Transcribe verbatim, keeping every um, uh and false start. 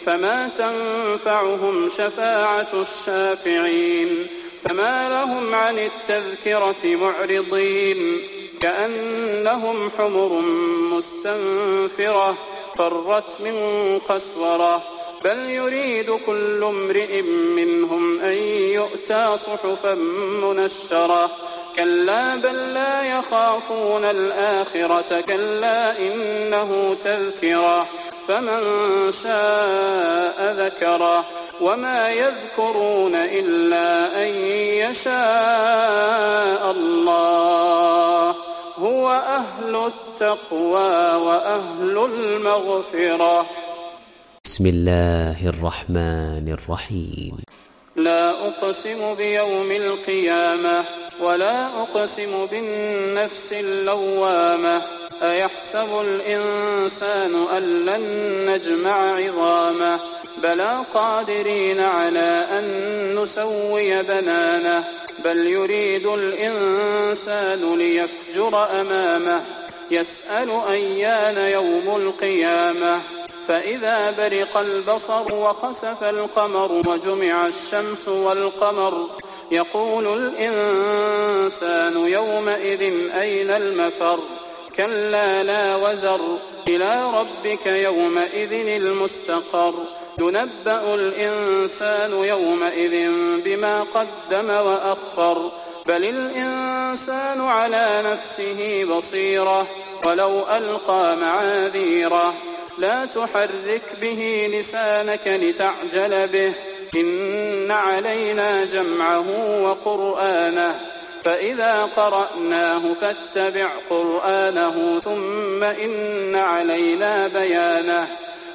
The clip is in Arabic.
فما تنفعهم شفاعة الشافعين. فما لهم عن التذكرة معرضين كأنهم حمر مستنفرة فرت من قسورة بل يريد كل امرئ منهم أن يؤتى صحفا منشرة كلا بل لا يخافون الآخرة كلا إنه تذكرة فمن شاء ذكره وما يذكرون إلا أن يشاء الله هو أهل التقوى وأهل المغفرة. بسم الله الرحمن الرحيم. لا أقسم بيوم القيامة ولا أقسم بالنفس اللوامة أيحسب الإنسان أن لن نجمع عظامه بلى قادرين على أن نسوي بنانه بل يريد الإنسان ليفجر أمامه يسأل أيان يوم القيامة فإذا برق البصر وخسف القمر وجمع الشمس والقمر يقول الإنسان يومئذ أين المفر كلا لا وزر إلى ربك يومئذ المستقر ينبأ الإنسان يومئذ بما قدم وأخر بل الإنسان على نفسه بصيرة ولو ألقى معاذيره لا تحرك به لسانك لتعجل به إن علينا جمعه وقرآنه فإذا قرأناه فاتبع قرآنه ثم إن علينا بيانه